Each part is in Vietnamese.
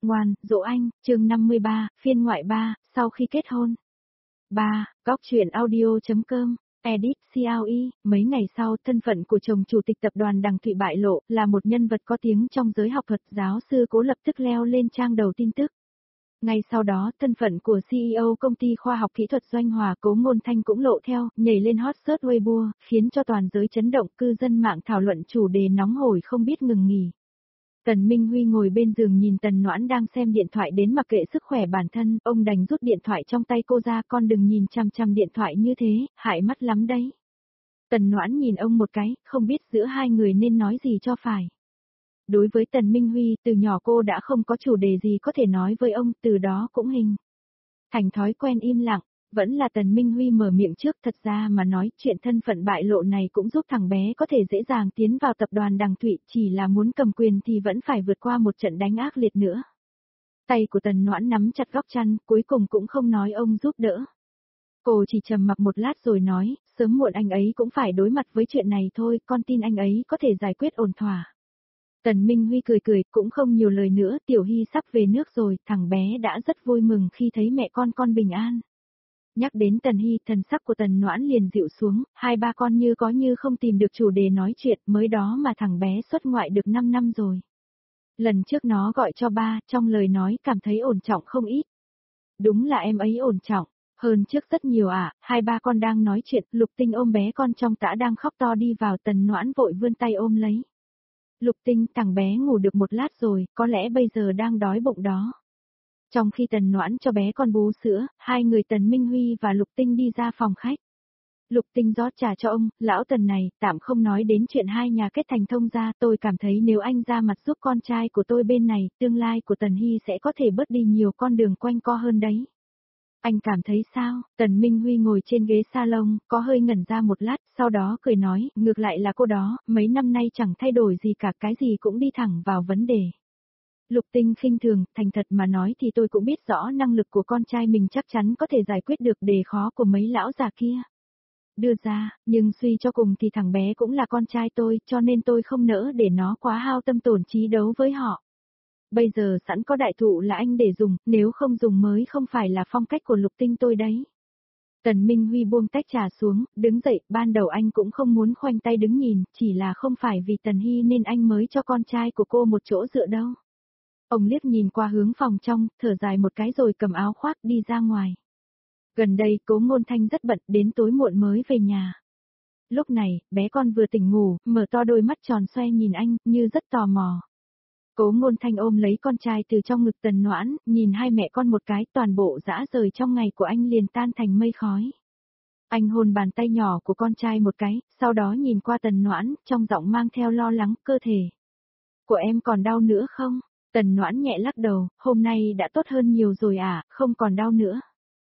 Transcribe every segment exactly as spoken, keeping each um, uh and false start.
Ngoan, dỗ anh, chương năm mươi ba, phiên ngoại ba, sau khi kết hôn. ba. Góc truyện audio.com, edit xê lờ e, mấy ngày sau, thân phận của chồng chủ tịch tập đoàn Đằng Thụy bại lộ, là một nhân vật có tiếng trong giới học thuật, giáo sư Cố lập tức leo lên trang đầu tin tức. Ngay sau đó, thân phận của xê e ô công ty khoa học kỹ thuật Doanh Hòa Cố Ngôn Thanh cũng lộ theo, nhảy lên hot search Weibo, khiến cho toàn giới chấn động, cư dân mạng thảo luận chủ đề nóng hổi không biết ngừng nghỉ. Tần Minh Huy ngồi bên giường nhìn Tần Noãn đang xem điện thoại đến mặc kệ sức khỏe bản thân, ông đành rút điện thoại trong tay cô ra, con đừng nhìn chằm chằm điện thoại như thế, hại mắt lắm đấy. Tần Noãn nhìn ông một cái, không biết giữa hai người nên nói gì cho phải. Đối với Tần Minh Huy, từ nhỏ cô đã không có chủ đề gì có thể nói với ông, từ đó cũng hình thành thói quen im lặng. Vẫn là Tần Minh Huy mở miệng trước, thật ra mà nói, chuyện thân phận bại lộ này cũng giúp thằng bé có thể dễ dàng tiến vào tập đoàn Đằng Thụy, chỉ là muốn cầm quyền thì vẫn phải vượt qua một trận đánh ác liệt nữa. Tay của Tần Noãn nắm chặt góc chăn, cuối cùng cũng không nói ông giúp đỡ. Cô chỉ trầm mặc một lát rồi nói, sớm muộn anh ấy cũng phải đối mặt với chuyện này thôi, con tin anh ấy có thể giải quyết ổn thỏa. Tần Minh Huy cười cười, cũng không nhiều lời nữa, Tiểu Hy sắp về nước rồi, thằng bé đã rất vui mừng khi thấy mẹ con con bình an. Nhắc đến Tần Hy, thần sắc của Tần Noãn liền dịu xuống, hai ba con như có như không tìm được chủ đề nói chuyện, mới đó mà thằng bé xuất ngoại được năm năm rồi. Lần trước nó gọi cho ba, trong lời nói cảm thấy ổn trọng không ít. Đúng là em ấy ổn trọng, hơn trước rất nhiều ạ, à, hai ba con đang nói chuyện, Lục Tinh ôm bé con trong tã đang khóc to đi vào, Tần Noãn vội vươn tay ôm lấy. Lục Tinh, thằng bé ngủ được một lát rồi, có lẽ bây giờ đang đói bụng đó. Trong khi Tần Noãn cho bé con bú sữa, hai người Tần Minh Huy và Lục Tinh đi ra phòng khách. Lục Tinh rót trà cho ông, lão Tần này, tạm không nói đến chuyện hai nhà kết thành thông gia, tôi cảm thấy nếu anh ra mặt giúp con trai của tôi bên này, tương lai của Tần Hy sẽ có thể bớt đi nhiều con đường quanh co hơn đấy. Anh cảm thấy sao? Tần Minh Huy ngồi trên ghế salon, có hơi ngẩn ra một lát, sau đó cười nói, ngược lại là cô đó, mấy năm nay chẳng thay đổi gì cả, cái gì cũng đi thẳng vào vấn đề. Lục Tinh khinh thường, thành thật mà nói thì tôi cũng biết rõ năng lực của con trai mình chắc chắn có thể giải quyết được đề khó của mấy lão già kia. Đưa ra, nhưng suy cho cùng thì thằng bé cũng là con trai tôi, cho nên tôi không nỡ để nó quá hao tâm tổn trí đấu với họ. Bây giờ sẵn có đại thụ là anh để dùng, nếu không dùng mới không phải là phong cách của Lục Tinh tôi đấy. Tần Minh Huy buông tách trà xuống, đứng dậy, ban đầu anh cũng không muốn khoanh tay đứng nhìn, chỉ là không phải vì Tần Hy nên anh mới cho con trai của cô một chỗ dựa đâu. Ông liếc nhìn qua hướng phòng trong, thở dài một cái rồi cầm áo khoác đi ra ngoài. Gần đây Cố Ngôn Thanh rất bận, đến tối muộn mới về nhà. Lúc này, bé con vừa tỉnh ngủ, mở to đôi mắt tròn xoe nhìn anh, như rất tò mò. Cố Ngôn Thanh ôm lấy con trai từ trong ngực Tần Noãn, nhìn hai mẹ con một cái, toàn bộ dã rời trong ngày của anh liền tan thành mây khói. Anh hôn bàn tay nhỏ của con trai một cái, sau đó nhìn qua Tần Noãn, trong giọng mang theo lo lắng, cơ thể của em còn đau nữa không? Tần Noãn nhẹ lắc đầu, hôm nay đã tốt hơn nhiều rồi à, không còn đau nữa.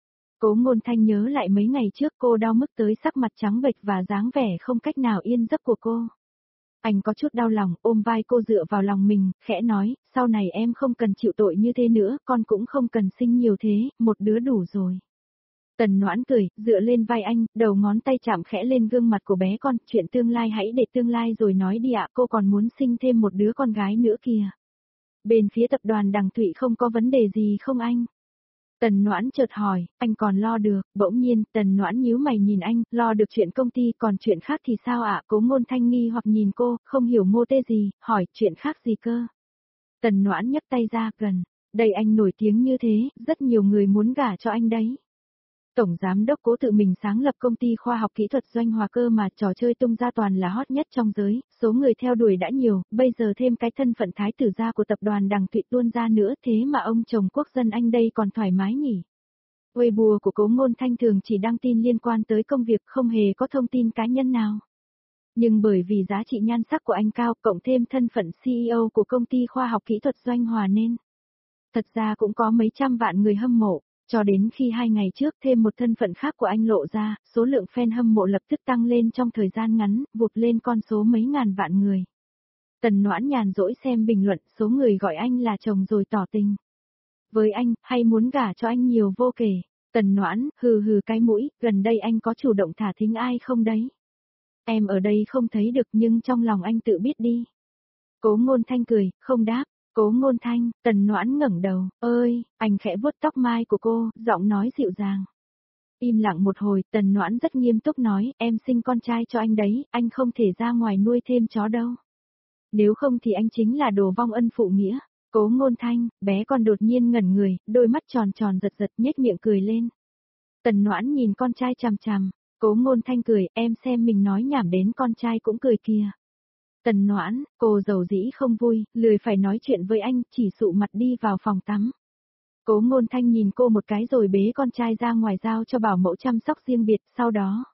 Cố Ngôn Thanh nhớ lại mấy ngày trước cô đau mức tới sắc mặt trắng bệch và dáng vẻ không cách nào yên giấc của cô. Anh có chút đau lòng, ôm vai cô dựa vào lòng mình, khẽ nói, sau này em không cần chịu tội như thế nữa, con cũng không cần sinh nhiều thế, một đứa đủ rồi. Tần Noãn cười, dựa lên vai anh, đầu ngón tay chạm khẽ lên gương mặt của bé con, chuyện tương lai hãy để tương lai rồi nói đi ạ, cô còn muốn sinh thêm một đứa con gái nữa kìa. Bên phía tập đoàn Đằng Thụy không có vấn đề gì không anh? Tần Noãn chợt hỏi, anh còn lo được, bỗng nhiên, Tần Noãn nhíu mày nhìn anh, lo được chuyện công ty, còn chuyện khác thì sao ạ? Cố Ngôn Thanh nghi hoặc nhìn cô, không hiểu mô tê gì, hỏi, chuyện khác gì cơ? Tần Noãn nhấc tay ra, gần, đây anh nổi tiếng như thế, rất nhiều người muốn gả cho anh đấy. Tổng giám đốc Cố tự mình sáng lập công ty khoa học kỹ thuật Doanh Hòa cơ mà, trò chơi tung ra toàn là hot nhất trong giới, số người theo đuổi đã nhiều, bây giờ thêm cái thân phận thái tử gia của tập đoàn Đằng Thụy tuôn ra nữa, thế mà ông chồng quốc dân anh đây còn thoải mái nhỉ. Weibo của Cố Ngôn Thanh thường chỉ đăng tin liên quan tới công việc, không hề có thông tin cá nhân nào. Nhưng bởi vì giá trị nhan sắc của anh cao, cộng thêm thân phận xê e ô của công ty khoa học kỹ thuật Doanh Hòa nên thật ra cũng có mấy trăm vạn người hâm mộ. Cho đến khi hai ngày trước thêm một thân phận khác của anh lộ ra, số lượng fan hâm mộ lập tức tăng lên trong thời gian ngắn, vụt lên con số mấy ngàn vạn người. Tần Noãn nhàn rỗi xem bình luận, số người gọi anh là chồng rồi tỏ tình với anh, hay muốn gả cho anh nhiều vô kể. Tần Noãn, hừ hừ cái mũi, gần đây anh có chủ động thả thính ai không đấy? Em ở đây không thấy được nhưng trong lòng anh tự biết đi. Cố Ngôn Thanh cười, không đáp. Cố Ngôn Thanh, Tần Noãn ngẩng đầu, ơi, anh khẽ vuốt tóc mai của cô, giọng nói dịu dàng. Im lặng một hồi, Tần Noãn rất nghiêm túc nói, em sinh con trai cho anh đấy, anh không thể ra ngoài nuôi thêm chó đâu. Nếu không thì anh chính là đồ vong ân phụ nghĩa. Cố Ngôn Thanh, bé con đột nhiên ngẩn người, đôi mắt tròn tròn giật giật nhếch miệng cười lên. Tần Noãn nhìn con trai chằm chằm, Cố Ngôn Thanh cười, em xem mình nói nhảm đến con trai cũng cười kìa. Tần Noãn, cô dầu dĩ không vui, lười phải nói chuyện với anh, chỉ sụ mặt đi vào phòng tắm. Cố Ngôn Thanh nhìn cô một cái rồi bế con trai ra ngoài giao cho bảo mẫu chăm sóc riêng biệt, sau đó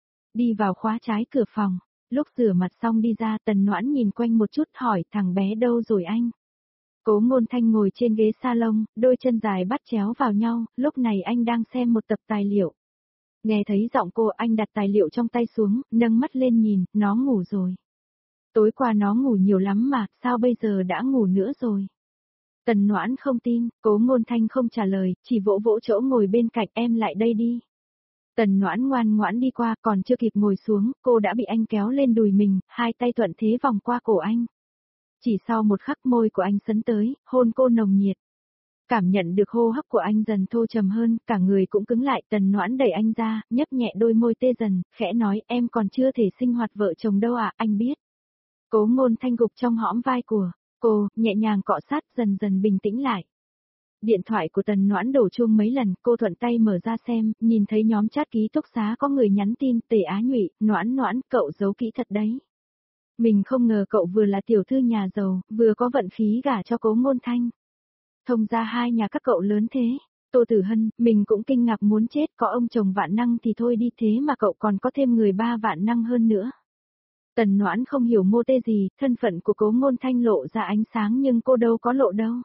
đi vào khóa trái cửa phòng. Lúc rửa mặt xong đi ra, Tần Noãn nhìn quanh một chút hỏi thằng bé đâu rồi anh. Cố Ngôn Thanh ngồi trên ghế salon, đôi chân dài bắt chéo vào nhau, lúc này anh đang xem một tập tài liệu. Nghe thấy giọng cô, anh đặt tài liệu trong tay xuống, nâng mắt lên nhìn, nó ngủ rồi. Tối qua nó ngủ nhiều lắm mà, sao bây giờ đã ngủ nữa rồi? Tần Noãn không tin, Cố Ngôn Thanh không trả lời, chỉ vỗ vỗ chỗ ngồi bên cạnh, em lại đây đi. Tần Noãn ngoan ngoãn đi qua, còn chưa kịp ngồi xuống, cô đã bị anh kéo lên đùi mình, hai tay thuận thế vòng qua cổ anh. Chỉ sau một khắc môi của anh sấn tới, hôn cô nồng nhiệt. Cảm nhận được hô hấp của anh dần thô trầm hơn, cả người cũng cứng lại, Tần Noãn đẩy anh ra, nhấp nhẹ đôi môi tê dần, khẽ nói, em còn chưa thể sinh hoạt vợ chồng đâu à, anh biết. Cố Ngôn Thanh gục trong hõm vai của cô, nhẹ nhàng cọ sát, dần dần bình tĩnh lại. Điện thoại của Tần Noãn đổ chuông mấy lần, cô thuận tay mở ra xem, nhìn thấy nhóm chat ký túc xá có người nhắn tin, Tề Á Nhụy, Noãn Noãn, cậu giấu kỹ thật đấy. Mình không ngờ cậu vừa là tiểu thư nhà giàu, vừa có vận khí gả cho Cố Ngôn Thanh. Thông ra hai nhà các cậu lớn thế. Tô Tử Hân, mình cũng kinh ngạc muốn chết, có ông chồng vạn năng thì thôi đi, thế mà cậu còn có thêm người ba vạn năng hơn nữa. Tần Noãn không hiểu mô tê gì, thân phận của Cố Ngôn Thanh lộ ra ánh sáng nhưng cô đâu có lộ đâu.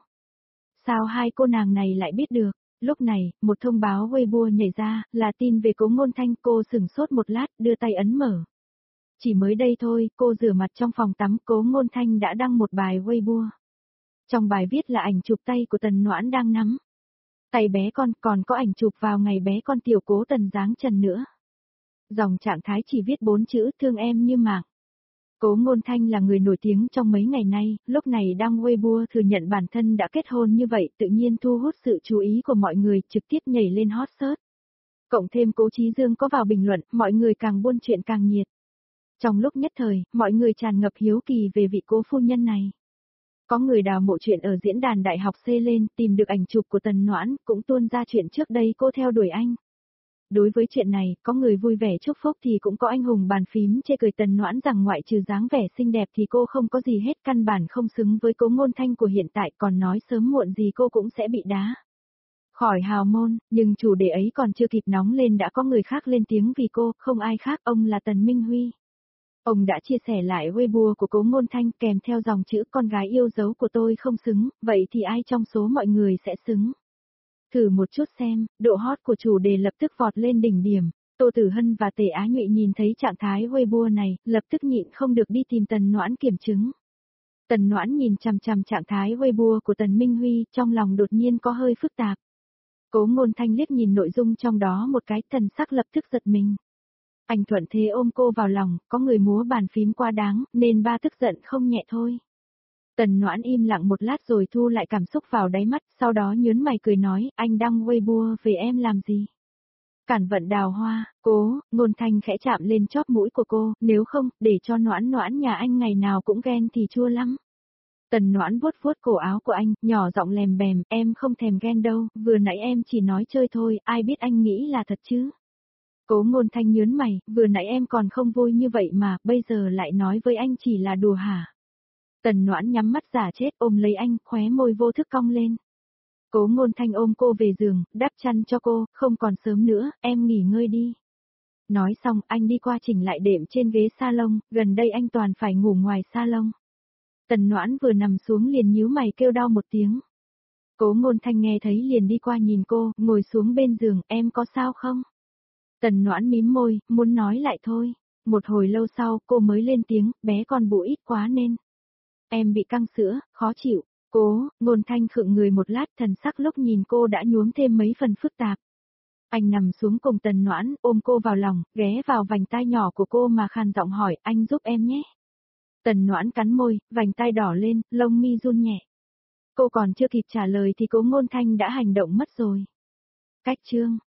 Sao hai cô nàng này lại biết được? Lúc này, một thông báo Weibo nhảy ra, là tin về Cố Ngôn Thanh, cô sửng sốt một lát, đưa tay ấn mở. Chỉ mới đây thôi, cô rửa mặt trong phòng tắm, Cố Ngôn Thanh đã đăng một bài Weibo. Trong bài viết là ảnh chụp tay của Tần Noãn đang nắm tay bé con, còn có ảnh chụp vào ngày bé con tiểu Cố Tần dáng trần nữa. Dòng trạng thái chỉ viết bốn chữ, thương em như mạng. Cố Ngôn Thanh là người nổi tiếng trong mấy ngày nay, lúc này đăng Weibo thừa nhận bản thân đã kết hôn như vậy, tự nhiên thu hút sự chú ý của mọi người, trực tiếp nhảy lên hot search. Cộng thêm Cố Chí Dương có vào bình luận, mọi người càng buôn chuyện càng nhiệt. Trong lúc nhất thời, mọi người tràn ngập hiếu kỳ về vị cố phu nhân này. Có người đào mộ chuyện ở diễn đàn đại học C lên, tìm được ảnh chụp của Tần Noãn, cũng tuôn ra chuyện trước đây cô theo đuổi anh. Đối với chuyện này, có người vui vẻ chúc phúc thì cũng có anh hùng bàn phím chê cười Tần Noãn rằng ngoại trừ dáng vẻ xinh đẹp thì cô không có gì hết, căn bản không xứng với Cố Ngôn Thanh của hiện tại, còn nói sớm muộn gì cô cũng sẽ bị đá khỏi hào môn, nhưng chủ đề ấy còn chưa kịp nóng lên đã có người khác lên tiếng vì cô, không ai khác, ông là Tần Minh Huy. Ông đã chia sẻ lại Weibo của Cố Ngôn Thanh kèm theo dòng chữ con gái yêu dấu của tôi không xứng, vậy thì ai trong số mọi người sẽ xứng? Thử một chút xem, độ hot của chủ đề lập tức vọt lên đỉnh điểm. Tô Tử Hân và Tề Á Nhụy nhìn thấy trạng thái Weibo này, lập tức nhịn không được đi tìm Tần Noãn kiểm chứng. Tần Noãn nhìn chằm chằm trạng thái Weibo của Tần Minh Huy, trong lòng đột nhiên có hơi phức tạp. Cố Ngôn Thanh liếc nhìn nội dung trong đó một cái, thần sắc lập tức giật mình. Anh thuận thế ôm cô vào lòng, có người múa bàn phím quá đáng, nên ba tức giận không nhẹ thôi. Tần Noãn im lặng một lát rồi thu lại cảm xúc vào đáy mắt, sau đó nhớn mày cười nói, anh đăng Weibo về em làm gì? Cản vận đào hoa, Cố Ngôn Thanh khẽ chạm lên chóp mũi của cô, nếu không, để cho Noãn Noãn nhà anh ngày nào cũng ghen thì chua lắm. Tần Noãn vuốt vuốt cổ áo của anh, nhỏ giọng lèm bèm, em không thèm ghen đâu, vừa nãy em chỉ nói chơi thôi, ai biết anh nghĩ là thật chứ? Cố Ngôn Thanh nhớn mày, vừa nãy em còn không vui như vậy mà, bây giờ lại nói với anh chỉ là đùa hả? Tần Noãn nhắm mắt giả chết ôm lấy anh, khóe môi vô thức cong lên. Cố Ngôn Thanh ôm cô về giường, đắp chăn cho cô, không còn sớm nữa, em nghỉ ngơi đi. Nói xong, anh đi qua chỉnh lại đệm trên ghế salon, gần đây anh toàn phải ngủ ngoài salon. Tần Noãn vừa nằm xuống liền nhíu mày kêu đau một tiếng. Cố Ngôn Thanh nghe thấy liền đi qua nhìn cô, ngồi xuống bên giường, em có sao không? Tần Noãn mím môi, muốn nói lại thôi. Một hồi lâu sau, cô mới lên tiếng, bé con bụng ít quá nên. Em bị căng sữa, khó chịu. Cố Ngôn Thanh khựng người một lát, thần sắc lúc nhìn cô đã nhuốm thêm mấy phần phức tạp. Anh nằm xuống cùng Tần Noãn, ôm cô vào lòng, ghé vào vành tai nhỏ của cô mà khàn giọng hỏi, anh giúp em nhé. Tần Noãn cắn môi, vành tai đỏ lên, lông mi run nhẹ. Cô còn chưa kịp trả lời thì Cố Ngôn Thanh đã hành động mất rồi. Cách chương